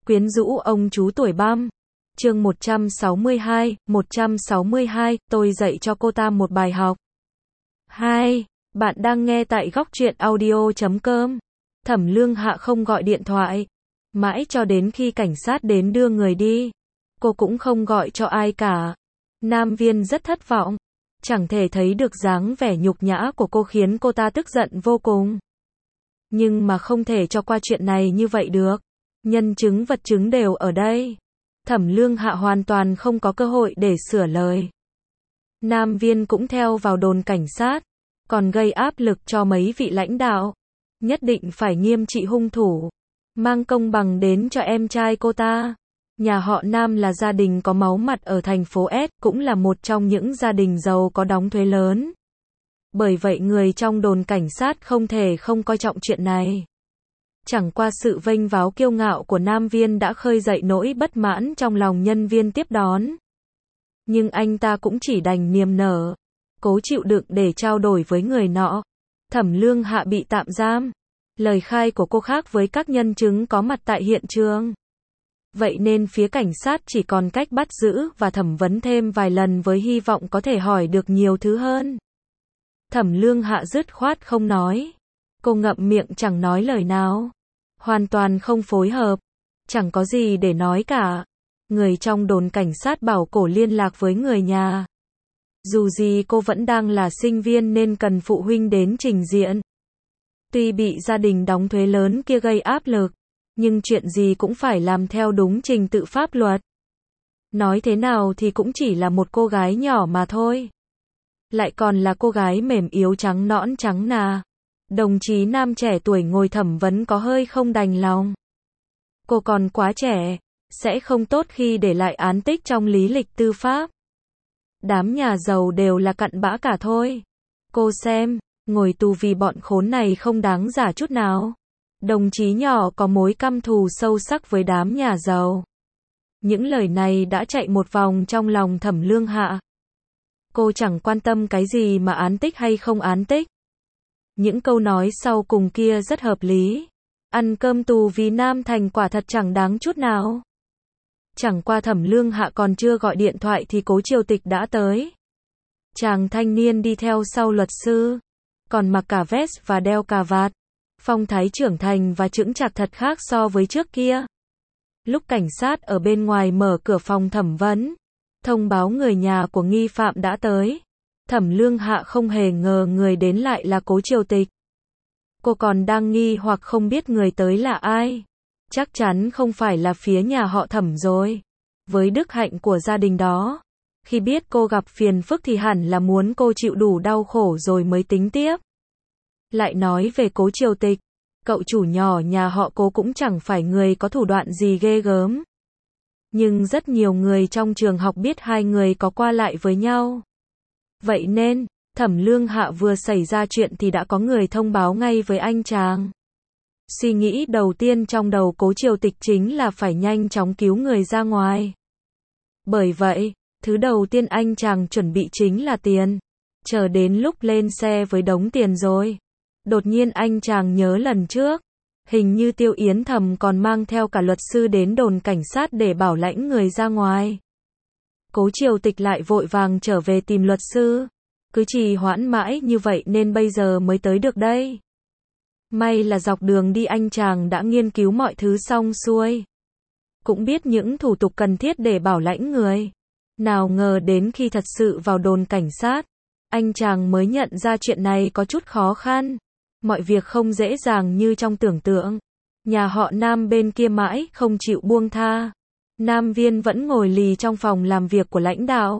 Quyến rũ ông chú tuổi băm. Chương 162, tôi dạy cho cô ta một bài học. 2. Bạn đang nghe tại góc truyện audio.com. Thẩm Lương Hạ không gọi điện thoại. Mãi cho đến khi cảnh sát đến đưa người đi. Cô cũng không gọi cho ai cả. Nam Viên rất thất vọng. Chẳng thể thấy được dáng vẻ nhục nhã của cô khiến cô ta tức giận vô cùng. Nhưng mà không thể cho qua chuyện này như vậy được. Nhân chứng vật chứng đều ở đây. Thẩm Lương Hạ hoàn toàn không có cơ hội để sửa lời. Nam Viên cũng theo vào đồn cảnh sát, còn gây áp lực cho mấy vị lãnh đạo. Nhất định phải nghiêm trị hung thủ, mang công bằng đến cho em trai cô ta. Nhà họ Nam là gia đình có máu mặt ở thành phố S, cũng là một trong những gia đình giàu có đóng thuế lớn. Bởi vậy người trong đồn cảnh sát không thể không coi trọng chuyện này. Chẳng qua sự vênh váo kiêu ngạo của Nam Viên đã khơi dậy nỗi bất mãn trong lòng nhân viên tiếp đón. Nhưng anh ta cũng chỉ đành niềm nở, cố chịu đựng để trao đổi với người nọ. Thẩm Lương Hạ bị tạm giam. Lời khai của cô khác với các nhân chứng có mặt tại hiện trường. Vậy nên phía cảnh sát chỉ còn cách bắt giữ và thẩm vấn thêm vài lần với hy vọng có thể hỏi được nhiều thứ hơn. Thẩm Lương Hạ dứt khoát không nói. Cô ngậm miệng chẳng nói lời nào. Hoàn toàn không phối hợp. Chẳng có gì để nói cả. Người trong đồn cảnh sát bảo cô liên lạc với người nhà. Dù gì cô vẫn đang là sinh viên nên cần phụ huynh đến trình diện. Tuy bị gia đình đóng thuế lớn kia gây áp lực, nhưng chuyện gì cũng phải làm theo đúng trình tự pháp luật. Nói thế nào thì cũng chỉ là một cô gái nhỏ mà thôi. Lại còn là cô gái mềm yếu trắng nõn trắng nà. Đồng chí nam trẻ tuổi ngồi thẩm vấn có hơi không đành lòng. Cô còn quá trẻ, sẽ không tốt khi để lại án tích trong lý lịch tư pháp. Đám nhà giàu đều là cặn bã cả thôi. Cô xem, ngồi tù vì bọn khốn này không đáng giả chút nào. Đồng chí nhỏ có mối căm thù sâu sắc với đám nhà giàu. Những lời này đã chạy một vòng trong lòng Thẩm Lương Hạ. Cô chẳng quan tâm cái gì mà án tích hay không án tích. Những câu nói sau cùng kia rất hợp lý. Ăn cơm tù vì Nam Thành quả thật chẳng đáng chút nào. Chẳng qua Thẩm Lương Hạ còn chưa gọi điện thoại thì Cố Triều Tịch đã tới. Chàng thanh niên đi theo sau luật sư, còn mặc cả vest và đeo cà vạt. Phong thái trưởng thành và chững chạc thật khác so với trước kia. Lúc cảnh sát ở bên ngoài mở cửa phòng thẩm vấn, thông báo người nhà của nghi phạm đã tới. Thẩm Lương Hạ không hề ngờ người đến lại là Cố Triều Tịch. Cô còn đang nghi hoặc không biết người tới là ai. Chắc chắn không phải là phía nhà họ Thẩm rồi. Với đức hạnh của gia đình đó, khi biết cô gặp phiền phức thì hẳn là muốn cô chịu đủ đau khổ rồi mới tính tiếp. Lại nói về Cố Triều Tịch, cậu chủ nhỏ nhà họ Cố cũng chẳng phải người có thủ đoạn gì ghê gớm. Nhưng rất nhiều người trong trường học biết hai người có qua lại với nhau. Vậy nên, Thẩm Lương Hạ vừa xảy ra chuyện thì đã có người thông báo ngay với anh chàng. Suy nghĩ đầu tiên trong đầu Cố Triều Tịch chính là phải nhanh chóng cứu người ra ngoài. Bởi vậy, thứ đầu tiên anh chàng chuẩn bị chính là tiền. Chờ đến lúc lên xe với đống tiền rồi, đột nhiên anh chàng nhớ lần trước, hình như Tiêu Yến Thầm còn mang theo cả luật sư đến đồn cảnh sát để bảo lãnh người ra ngoài. Cố Triều Tịch lại vội vàng trở về tìm luật sư. Cứ trì hoãn mãi như vậy nên bây giờ mới tới được đây. May là dọc đường đi anh chàng đã nghiên cứu mọi thứ xong xuôi. Cũng biết những thủ tục cần thiết để bảo lãnh người. Nào ngờ đến khi thật sự vào đồn cảnh sát, anh chàng mới nhận ra chuyện này có chút khó khăn. Mọi việc không dễ dàng như trong tưởng tượng. Nhà họ Nam bên kia mãi không chịu buông tha. Nam Viên vẫn ngồi lì trong phòng làm việc của lãnh đạo.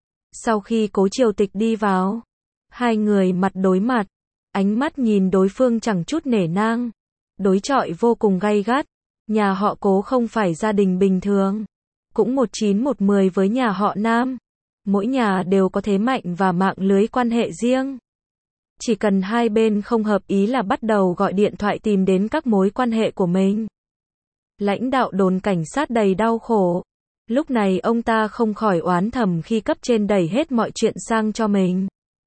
Sau khi Cố Triều Tịch đi vào, hai người mặt đối mặt, ánh mắt nhìn đối phương chẳng chút nể nang, đối chọi vô cùng gay gắt. Nhà họ Cố không phải gia đình bình thường, cũng 1911 với nhà họ Nam. Mỗi nhà đều có thế mạnh và mạng lưới quan hệ riêng. Chỉ cần hai bên không hợp ý là bắt đầu gọi điện thoại tìm đến các mối quan hệ của mình. Lãnh đạo đồn cảnh sát đầy đau khổ. Lúc này ông ta không khỏi oán thầm khi cấp trên đẩy hết mọi chuyện sang cho mình.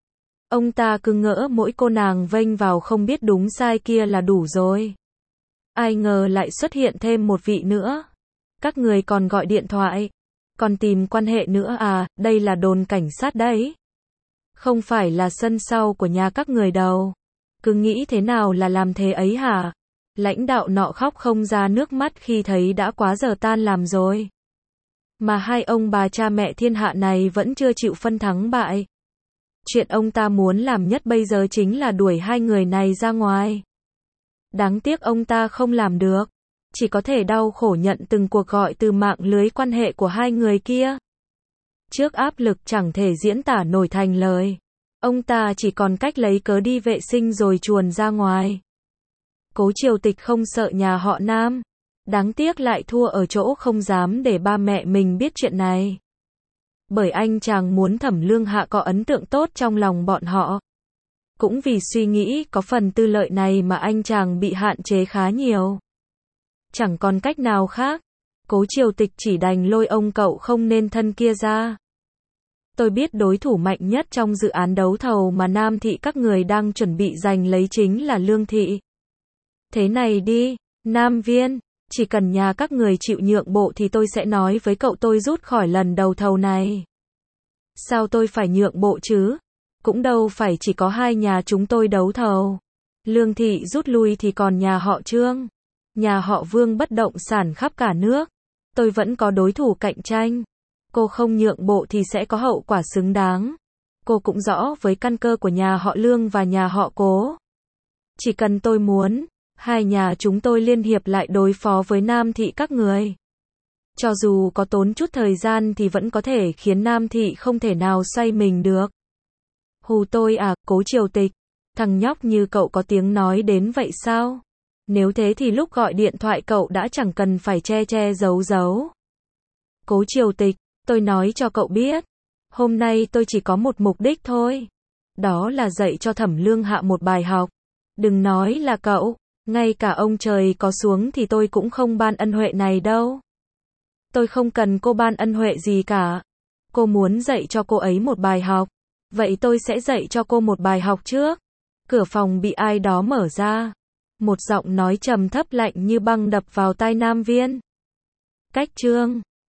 Ông ta cứ ngỡ mỗi cô nàng vênh vào không biết đúng sai kia là đủ rồi. Ai ngờ lại xuất hiện thêm một vị nữa. Các người còn gọi điện thoại, còn tìm quan hệ nữa à, đây là đồn cảnh sát đấy. Không phải là sân sau của nhà các người đâu. Cứ nghĩ thế nào là làm thế ấy hả? Lãnh đạo nọ khóc không ra nước mắt khi thấy đã quá giờ tan làm rồi. Mà hai ông bà cha mẹ thiên hạ này vẫn chưa chịu phân thắng bại. Chuyện ông ta muốn làm nhất bây giờ chính là đuổi hai người này ra ngoài. Đáng tiếc ông ta không làm được. Chỉ có thể đau khổ nhận từng cuộc gọi từ mạng lưới quan hệ của hai người kia. Trước áp lực chẳng thể diễn tả nổi thành lời. Ông ta chỉ còn cách lấy cớ đi vệ sinh rồi chuồn ra ngoài. Cố Triều Tịch không sợ nhà họ Nam. Đáng tiếc lại thua ở chỗ không dám để ba mẹ mình biết chuyện này. Bởi anh chàng muốn Thẩm Lương Hạ có ấn tượng tốt trong lòng bọn họ. Cũng vì suy nghĩ có phần tư lợi này mà anh chàng bị hạn chế khá nhiều. Chẳng còn cách nào khác. Cố Triều Tịch chỉ đành lôi ông cậu không nên thân kia ra. Tôi biết đối thủ mạnh nhất trong dự án đấu thầu mà Nam Thị các người đang chuẩn bị giành lấy chính là Lương Thị. Thế này đi, Nam Viên, chỉ cần nhà các người chịu nhượng bộ thì tôi sẽ nói với cậu tôi rút khỏi lần đấu thầu này. Sao tôi phải nhượng bộ chứ? Cũng đâu phải chỉ có hai nhà chúng tôi đấu thầu. Lương Thị rút lui thì còn nhà họ Trương, nhà họ Vương bất động sản khắp cả nước. Tôi vẫn có đối thủ cạnh tranh. Cô không nhượng bộ thì sẽ có hậu quả xứng đáng. Cô cũng rõ với căn cơ của nhà họ Lương và nhà họ Cố. Chỉ cần tôi muốn, hai nhà chúng tôi liên hiệp lại đối phó với Nam Thị các người. Cho dù có tốn chút thời gian thì vẫn có thể khiến Nam Thị không thể nào xoay mình được. Hù tôi à, Cố Triều Tịch. Thằng nhóc như cậu có tiếng nói đến vậy sao? Nếu thế thì lúc gọi điện thoại cậu đã chẳng cần phải che che giấu giấu. Cố Triều Tịch, tôi nói cho cậu biết. Hôm nay tôi chỉ có một mục đích thôi. Đó là dạy cho Thẩm Lương Hạ một bài học. Đừng nói là cậu, ngay cả ông trời có xuống thì tôi cũng không ban ân huệ này đâu. Tôi không cần cô ban ân huệ gì cả. Cô muốn dạy cho cô ấy một bài học. Vậy tôi sẽ dạy cho cô một bài học trước. Cửa phòng bị ai đó mở ra. Một giọng nói trầm thấp lạnh như băng đập vào tai Nam Viên. Cách Trương.